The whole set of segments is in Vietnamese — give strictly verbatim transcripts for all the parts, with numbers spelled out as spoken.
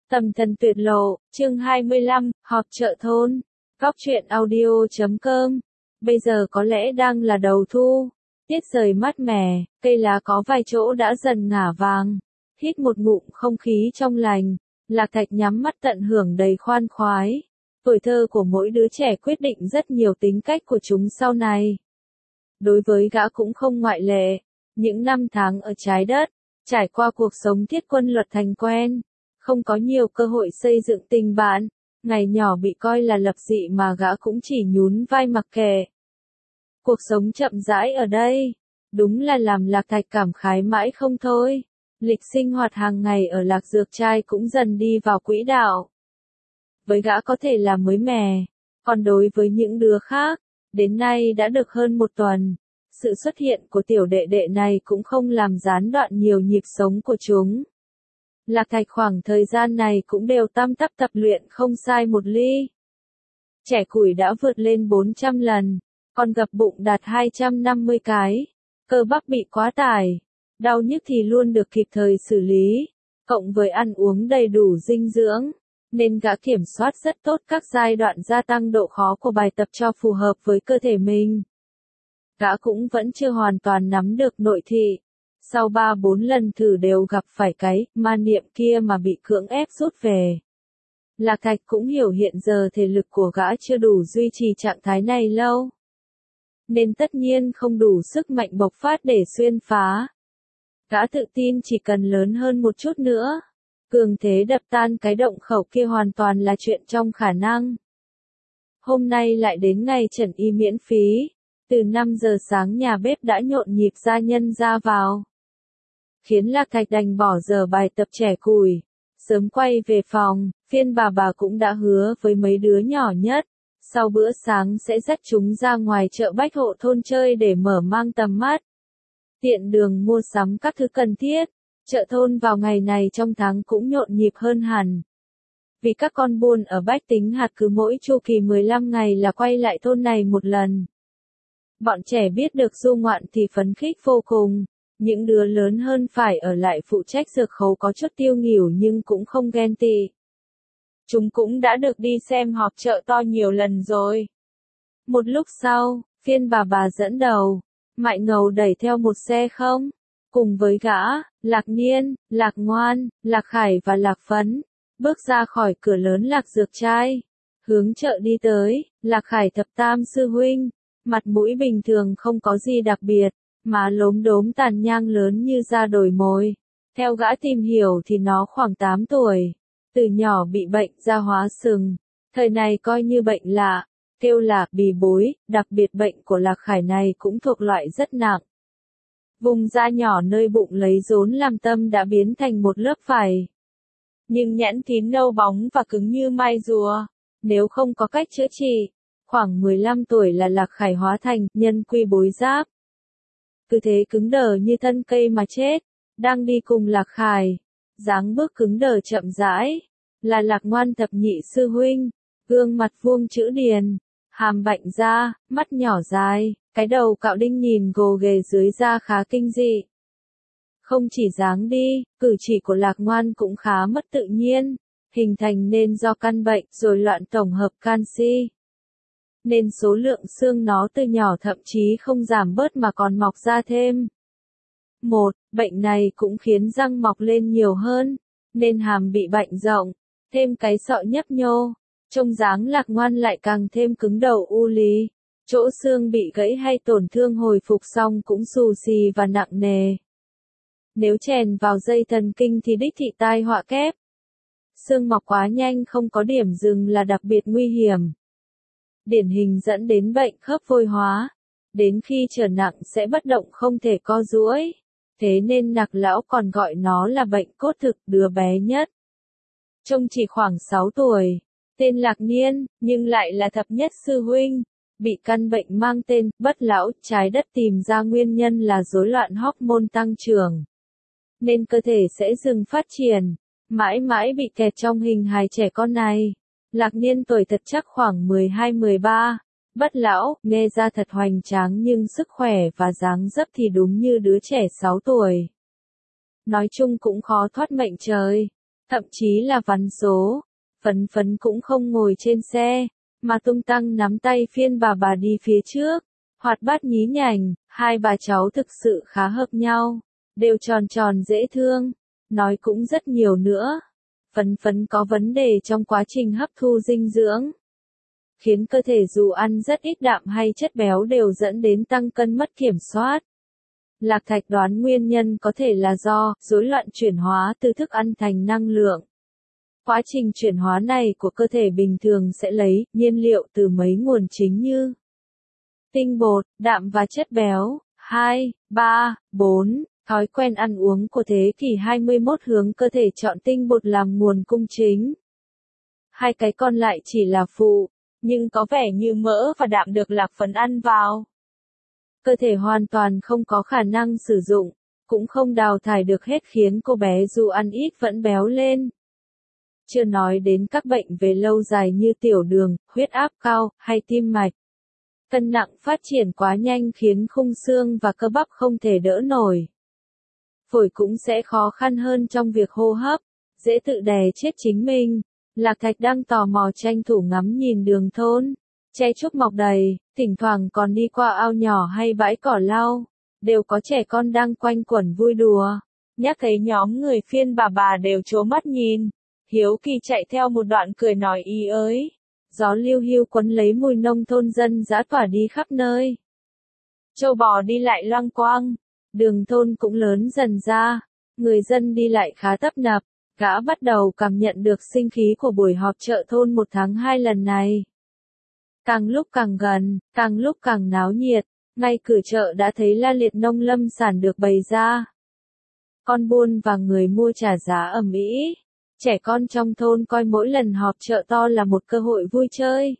Tầm thần tuyệt lộ, chương hai mươi lăm, họp chợ thôn. Góc truyện audio chấm com. Bây giờ có lẽ đang là đầu thu. Tiết trời mát mẻ, cây lá có vài chỗ đã dần ngả vàng. Hít một ngụm không khí trong lành, Lạc Thạch nhắm mắt tận hưởng đầy khoan khoái. Tuổi thơ của mỗi đứa trẻ quyết định rất nhiều tính cách của chúng sau này. Đối với gã cũng không ngoại lệ. Những năm tháng ở trái đất, trải qua cuộc sống thiết quân luật thành quen. Không có nhiều cơ hội xây dựng tình bạn, ngày nhỏ bị coi là lập dị mà gã cũng chỉ nhún vai mặc kệ. Cuộc sống chậm rãi ở đây, đúng là làm Lạc Thạch cảm khái mãi không thôi. Lịch sinh hoạt hàng ngày ở Lạc Dược Trai cũng dần đi vào quỹ đạo. Với gã có thể là mới mẻ, còn đối với những đứa khác, đến nay đã được hơn một tuần. Sự xuất hiện của tiểu đệ đệ này cũng không làm gián đoạn nhiều nhịp sống của chúng. Lạc Thạch khoảng thời gian này cũng đều tăm tắp tập luyện không sai một ly. Trẻ củi đã vượt lên bốn trăm lần, còn gập bụng đạt hai trăm năm mươi cái. Cơ bắp bị quá tải, đau nhức thì luôn được kịp thời xử lý, cộng với ăn uống đầy đủ dinh dưỡng, nên gã kiểm soát rất tốt các giai đoạn gia tăng độ khó của bài tập cho phù hợp với cơ thể mình. Gã cũng vẫn chưa hoàn toàn nắm được nội thị. Sau ba bốn lần thử đều gặp phải cái ma niệm kia mà bị cưỡng ép rút về. Lạc Thạch cũng hiểu hiện giờ thể lực của gã chưa đủ duy trì trạng thái này lâu. Nên tất nhiên không đủ sức mạnh bộc phát để xuyên phá. Gã tự tin chỉ cần lớn hơn một chút nữa. Cường thế đập tan cái động khẩu kia hoàn toàn là chuyện trong khả năng. Hôm nay lại đến ngày trần y miễn phí. Từ năm giờ sáng nhà bếp đã nhộn nhịp gia nhân ra vào. Khiến Lạc Thạch đành bỏ giờ bài tập trẻ củi, sớm quay về phòng. Phiên bà bà cũng đã hứa với mấy đứa nhỏ nhất, sau bữa sáng sẽ dắt chúng ra ngoài chợ bách hộ thôn chơi để mở mang tầm mắt. Tiện đường mua sắm các thứ cần thiết, chợ thôn vào ngày này trong tháng cũng nhộn nhịp hơn hẳn. Vì các con buôn ở Bách Tính Hạt cứ mỗi chu kỳ mười lăm ngày là quay lại thôn này một lần. Bọn trẻ biết được du ngoạn thì phấn khích vô cùng. Những đứa lớn hơn phải ở lại phụ trách dược khấu có chút tiêu nghỉu nhưng cũng không ghen tị. Chúng cũng đã được đi xem họp chợ to nhiều lần rồi. Một lúc sau, phiên bà bà dẫn đầu, Mại Ngầu đẩy theo một xe không. Cùng với gã, Lạc Niên, Lạc Ngoan, Lạc Khải và Lạc Phấn, bước ra khỏi cửa lớn Lạc Dược Trai. Hướng chợ đi tới, Lạc Khải thập tam sư huynh, mặt mũi bình thường không có gì đặc biệt. Má lốm đốm tàn nhang lớn như da đồi mồi. Theo gã tìm hiểu thì nó khoảng tám tuổi. Từ nhỏ bị bệnh da hóa sừng. Thời này coi như bệnh lạ. Kêu là bì bối, đặc biệt bệnh của Lạc Khải này cũng thuộc loại rất nặng. Vùng da nhỏ nơi bụng lấy rốn làm tâm đã biến thành một lớp vảy. Nhưng nhẵn thín nâu bóng và cứng như mai rùa. Nếu không có cách chữa trị, khoảng mười lăm tuổi là Lạc Khải hóa thành nhân quy bối giáp. Cứ thế cứng đờ như thân cây mà chết, đang đi cùng Lạc Khải, dáng bước cứng đờ chậm rãi, là Lạc Ngoan thập nhị sư huynh, gương mặt vuông chữ điền, hàm bạnh da, mắt nhỏ dài, cái đầu cạo đinh nhìn gồ ghề dưới da khá kinh dị. Không chỉ dáng đi, cử chỉ của Lạc Ngoan cũng khá mất tự nhiên, hình thành nên do căn bệnh rồi loạn tổng hợp canxi. Nên số lượng xương nó từ nhỏ thậm chí không giảm bớt mà còn mọc ra thêm. Một, bệnh này cũng khiến răng mọc lên nhiều hơn, nên hàm bị bệnh rộng, thêm cái sọ nhấp nhô, trông dáng Lạc Ngoan lại càng thêm cứng đầu u lý, chỗ xương bị gãy hay tổn thương hồi phục xong cũng xù xì và nặng nề. Nếu chèn vào dây thần kinh thì đích thị tai họa kép. Xương mọc quá nhanh không có điểm dừng là đặc biệt nguy hiểm. Điển hình dẫn đến bệnh khớp vôi hóa, đến khi trở nặng sẽ bất động không thể co duỗi, thế nên Nạc lão còn gọi nó là bệnh cốt thực, đứa bé nhất. Trông chỉ khoảng sáu tuổi, tên Lạc Niên, nhưng lại là thập nhất sư huynh, bị căn bệnh mang tên bất lão. Trái đất tìm ra nguyên nhân là rối loạn hormone tăng trưởng, nên cơ thể sẽ dừng phát triển, mãi mãi bị kẹt trong hình hài trẻ con này. Lạc Niên tuổi thật chắc khoảng mười hai mười ba, bất lão, nghe ra thật hoành tráng nhưng sức khỏe và dáng dấp thì đúng như đứa trẻ sáu tuổi. Nói chung cũng khó thoát mệnh trời. thậm chí là vắn số. Phấn Phấn cũng không ngồi trên xe, mà tung tăng nắm tay Phiên bà bà đi phía trước, hoạt bát nhí nhảnh, hai bà cháu thực sự khá hợp nhau, đều tròn tròn dễ thương, nói cũng rất nhiều nữa. Phấn Phấn có vấn đề trong quá trình hấp thu dinh dưỡng, khiến cơ thể dù ăn rất ít đạm hay chất béo đều dẫn đến tăng cân mất kiểm soát. Lạc Thạch đoán nguyên nhân có thể là do rối loạn chuyển hóa từ thức ăn thành năng lượng. Quá trình chuyển hóa này của cơ thể bình thường sẽ lấy nhiên liệu từ mấy nguồn chính như tinh bột, đạm và chất béo. hai, ba, bốn. Thói quen ăn uống của thế kỷ hai mươi mốt hướng cơ thể chọn tinh bột làm nguồn cung chính. Hai cái còn lại chỉ là phụ, nhưng có vẻ như mỡ và đạm được Lạc Phấn ăn vào. Cơ thể hoàn toàn không có khả năng sử dụng, cũng không đào thải được hết khiến cô bé dù ăn ít vẫn béo lên. Chưa nói đến các bệnh về lâu dài như tiểu đường, huyết áp cao, hay tim mạch. Cân nặng phát triển quá nhanh khiến khung xương và cơ bắp không thể đỡ nổi. Phổi cũng sẽ khó khăn hơn trong việc hô hấp, dễ tự đè chết chính mình. Lạc Thạch đang tò mò tranh thủ ngắm nhìn đường thôn. Tre trúc mọc đầy, thỉnh thoảng còn đi qua ao nhỏ hay bãi cỏ lau, đều có trẻ con đang quanh quẩn vui đùa. Nhắc thấy nhóm người Phiên bà bà đều trố mắt nhìn, hiếu kỳ chạy theo một đoạn cười nói ý ới. Gió liu hiu quấn lấy mùi nông thôn dân dã tỏa đi khắp nơi. Châu bò đi lại loang quang, đường thôn cũng lớn dần ra, người dân đi lại khá tấp nập. Gã bắt đầu cảm nhận được sinh khí của buổi họp chợ thôn một tháng hai lần này. Càng lúc càng gần, càng lúc càng náo nhiệt, ngay cửa chợ đã thấy la liệt nông lâm sản được bày ra. Con buôn và người mua trả giá ầm ĩ. Trẻ con trong thôn coi mỗi lần họp chợ to là một cơ hội vui chơi.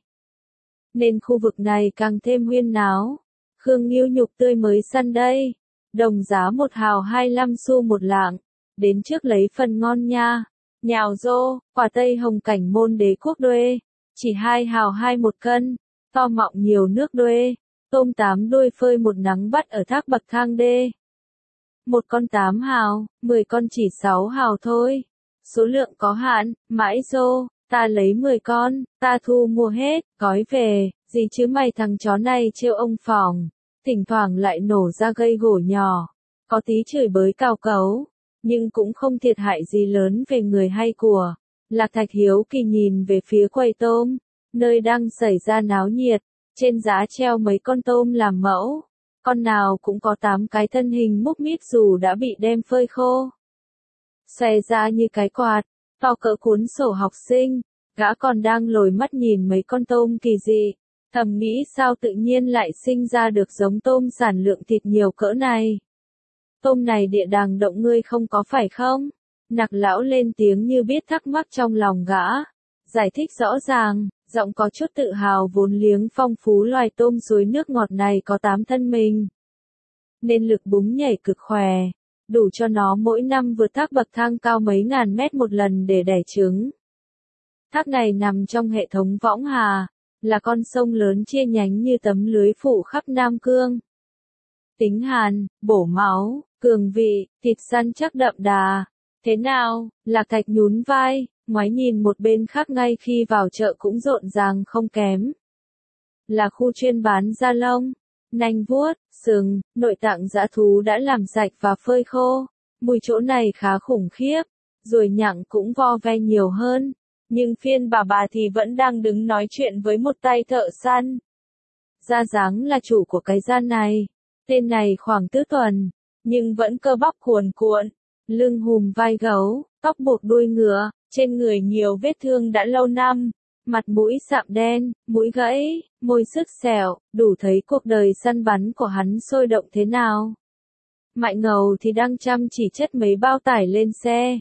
Nên khu vực này càng thêm huyên náo. Khương Ngưu nhục tươi mới săn đây. Đồng giá một hào hai mươi lăm xu một lạng. Đến trước lấy phần ngon nha. Nhào rô, quả tây hồng cảnh môn đế quốc đuê. Chỉ hai hào hai một cân. To mọng nhiều nước đuê. Tôm tám đuôi phơi một nắng bắt ở thác bậc thang đê. Một con tám hào, mười con chỉ sáu hào thôi. Số lượng có hạn, mãi rô, ta lấy mười con, ta thu mua hết, gói về, gì chứ mày thằng chó này trêu ông phòng. Thỉnh thoảng lại nổ ra gây gổ nhỏ. Có tí chửi bới cào cấu. Nhưng cũng không thiệt hại gì lớn về người hay của. Lạc Thạch hiếu kỳ nhìn về phía quầy tôm, nơi đang xảy ra náo nhiệt, trên giá treo mấy con tôm làm mẫu, con nào cũng có tám cái thân hình múc mít dù đã bị đem phơi khô. Xòe ra như cái quạt, to cỡ cuốn sổ học sinh, gã còn đang lồi mắt nhìn mấy con tôm kỳ dị, thầm nghĩ sao tự nhiên lại sinh ra được giống tôm sản lượng thịt nhiều cỡ này. Tôm này địa đàng động ngươi không có phải không? Nặc lão lên tiếng như biết thắc mắc trong lòng gã. Giải thích rõ ràng, giọng có chút tự hào vốn liếng phong phú loài tôm suối nước ngọt này có tám thân mình. Nên lực búng nhảy cực khỏe, đủ cho nó mỗi năm vượt thác bậc thang cao mấy ngàn mét một lần để đẻ trứng. Thác này nằm trong hệ thống Võng Hà, là con sông lớn chia nhánh như tấm lưới phủ khắp Nam Cương. Tính hàn, bổ máu, cường vị, thịt săn chắc đậm đà. Thế nào? Lạc Thạch nhún vai, ngoái nhìn một bên khác ngay khi vào chợ cũng rộn ràng không kém. Là khu chuyên bán da lông, nanh vuốt, sừng, nội tạng dã thú đã làm sạch và phơi khô. Mùi chỗ này khá khủng khiếp, ruồi nhặng cũng vo ve nhiều hơn. Nhưng Phiên bà bà thì vẫn đang đứng nói chuyện với một tay thợ săn. Da dáng là chủ của cái gian này. Tên này khoảng tứ tuần, nhưng vẫn cơ bắp cuồn cuộn, lưng hùm vai gấu, tóc buộc đuôi ngựa, trên người nhiều vết thương đã lâu năm, mặt mũi sạm đen, mũi gãy, môi sứt sẹo, đủ thấy cuộc đời săn bắn của hắn sôi động thế nào. Mạnh Ngầu thì đang chăm chỉ chất mấy bao tải lên xe.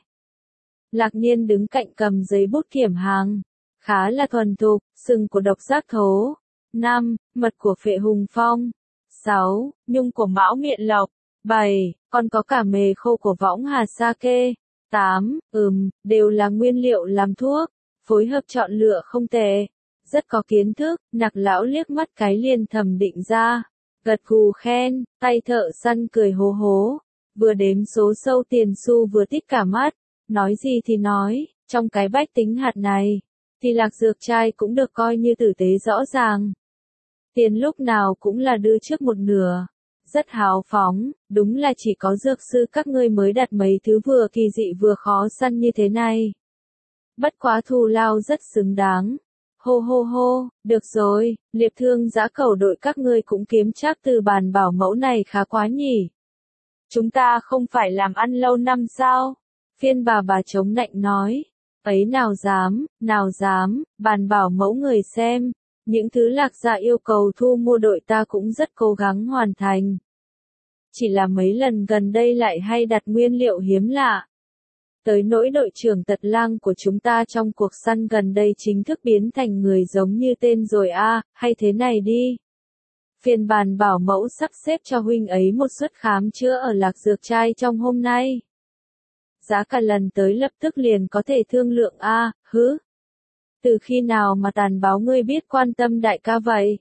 Lạc Nhiên đứng cạnh cầm giấy bút kiểm hàng, khá là thuần thục, sừng của độc giác thố. năm. Mật của phệ hùng phong. sáu. Nhung của mão miệng lộc. bảy. Còn có cả mề khô của võng hà sake. tám. Ừm, đều là nguyên liệu làm thuốc, phối hợp chọn lựa không tệ. Rất có kiến thức, Nặc lão liếc mắt cái liền thầm định ra. Gật gù khen, tay thợ săn cười hố hố. Vừa đếm số sâu tiền xu vừa tít cả mắt. Nói gì thì nói, trong cái bách tính hạt này, thì Lạc Dược trai cũng được coi như tử tế rõ ràng. Tiền lúc nào cũng là đưa trước một nửa. Rất hào phóng, đúng là chỉ có dược sư các ngươi mới đặt mấy thứ vừa kỳ dị vừa khó săn như thế này. Bất quá thù lao rất xứng đáng. Hô hô hô, được rồi, liệp thương giã cầu đội các ngươi cũng kiếm chắc từ bàn bảo mẫu này khá quá nhỉ. Chúng ta không phải làm ăn lâu năm sao? Phiên bà bà chống nạnh nói. Ấy nào dám, nào dám, bàn bảo mẫu người xem. Những thứ Lạc gia yêu cầu thu mua đội ta cũng rất cố gắng hoàn thành. Chỉ là mấy lần gần đây lại hay đặt nguyên liệu hiếm lạ. Tới nỗi đội trưởng Tật Lang của chúng ta trong cuộc săn gần đây chính thức biến thành người giống như tên rồi a, à, hay thế này đi. Phiên bàn bảo mẫu sắp xếp cho huynh ấy một suất khám chữa ở Lạc Dược trai trong hôm nay. Giá cả lần tới lập tức liền có thể thương lượng a, à, hứ. Từ khi nào mà tàn báo ngươi biết quan tâm đại ca vậy?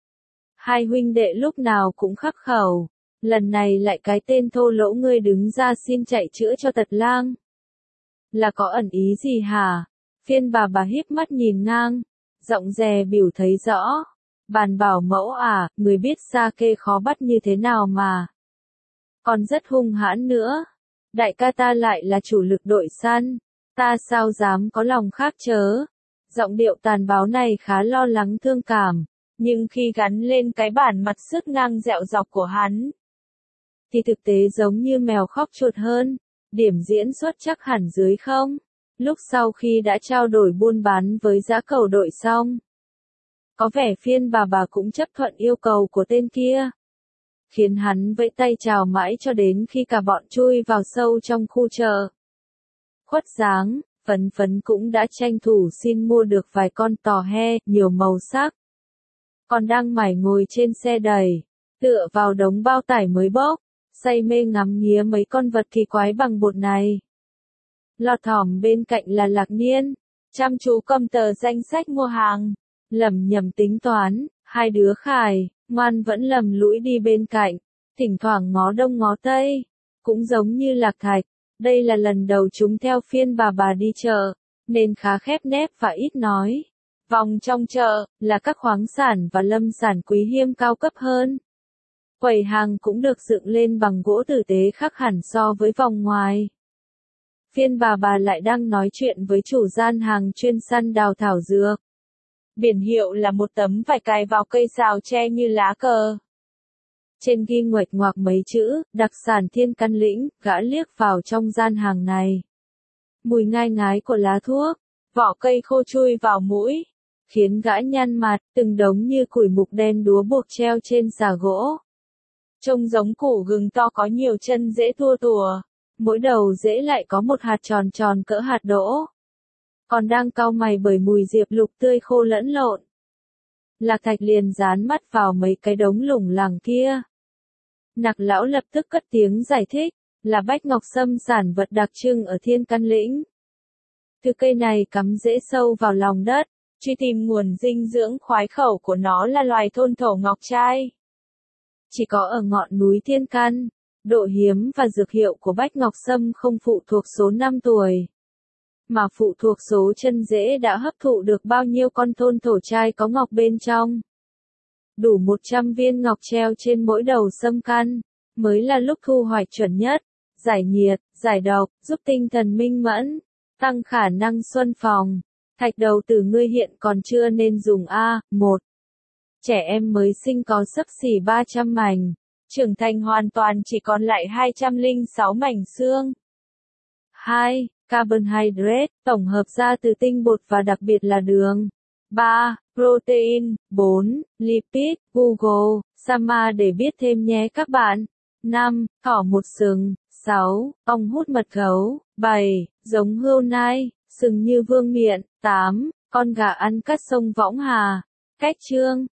Hai huynh đệ lúc nào cũng khắc khẩu, lần này lại cái tên thô lỗ ngươi đứng ra xin chạy chữa cho Tật Lang. Là có ẩn ý gì hả? Phiên bà bà híp mắt nhìn ngang, giọng dè biểu thấy rõ. Bàn bảo mẫu à, người biết Sake khó bắt như thế nào mà. Còn rất hung hãn nữa. Đại ca ta lại là chủ lực đội săn, ta sao dám có lòng khác chớ. Giọng điệu tàn báo này khá lo lắng thương cảm, nhưng khi gắn lên cái bản mặt sứt ngang dẹo dọc của hắn, thì thực tế giống như mèo khóc chuột hơn. Điểm diễn xuất chắc hẳn dưới không? Lúc sau khi đã trao đổi buôn bán với giã cầu đội xong, có vẻ phiên bà bà cũng chấp thuận yêu cầu của tên kia. Khiến hắn vẫy tay chào mãi cho đến khi cả bọn chui vào sâu trong khu chợ. Khuất dáng, Phấn Phấn cũng đã tranh thủ xin mua được vài con tò he, nhiều màu sắc. Còn đang mải ngồi trên xe đẩy, tựa vào đống bao tải mới bốc, say mê ngắm nghía mấy con vật kỳ quái bằng bột này. Lọt thỏm bên cạnh là Lạc Niên, chăm chú cầm tờ danh sách mua hàng, lẩm nhẩm tính toán, hai đứa Khải, ngoan vẫn lầm lũi đi bên cạnh, thỉnh thoảng ngó đông ngó tây, cũng giống như Lạc Thạch. Đây là lần đầu chúng theo phiên bà bà đi chợ, nên khá khép nép và ít nói. Vòng trong chợ là các khoáng sản và lâm sản quý hiếm cao cấp hơn. Quầy hàng cũng được dựng lên bằng gỗ tử tế khác hẳn so với vòng ngoài. Phiên bà bà lại đang nói chuyện với chủ gian hàng chuyên săn đào thảo dược. Biển hiệu là một tấm vải cài vào cây sào tre như lá cờ. Trên ghi nguệch ngoạc mấy chữ, đặc sản Thiên Căn Lĩnh, gã liếc vào trong gian hàng này. Mùi ngai ngái của lá thuốc, vỏ cây khô chui vào mũi, khiến gã nhăn mặt, từng đống như củi mục đen đúa buộc treo trên xà gỗ. Trông giống củ gừng to có nhiều chân rễ tua tùa, mỗi đầu rễ lại có một hạt tròn tròn cỡ hạt đỗ. Còn đang cau mày bởi mùi diệp lục tươi khô lẫn lộn. Lạc Thạch liền dán mắt vào mấy cái đống lủng lẳng kia. Nặc lão lập tức cất tiếng giải thích, là bách ngọc sâm sản vật đặc trưng ở Thiên Căn Lĩnh. Thứ cây này cắm rễ sâu vào lòng đất, truy tìm nguồn dinh dưỡng khoái khẩu của nó là loài thôn thổ ngọc trai. Chỉ có ở ngọn núi Thiên Căn, độ hiếm và dược hiệu của bách ngọc sâm không phụ thuộc số năm tuổi, mà phụ thuộc số chân rễ đã hấp thụ được bao nhiêu con thôn thổ trai có ngọc bên trong. Đủ một trăm viên ngọc treo trên mỗi đầu sâm căn, mới là lúc thu hoạch chuẩn nhất, giải nhiệt, giải độc, giúp tinh thần minh mẫn, tăng khả năng xuân phòng. Thạch đầu tử ngươi hiện còn chưa nên dùng A, một. Trẻ em mới sinh có xấp xỉ ba trăm mảnh, trưởng thành hoàn toàn chỉ còn lại hai trăm lẻ sáu mảnh xương. hai. Carbohydrate, tổng hợp ra từ tinh bột và đặc biệt là đường. ba. Protein. bốn. Lipid. Google, Sama để biết thêm nhé các bạn. năm. Thỏ một sừng. sáu. Ong hút mật gấu. bảy. Giống hươu nai, sừng như vương miện. tám. Con gà ăn cắt sông Võng Hà. Cách chương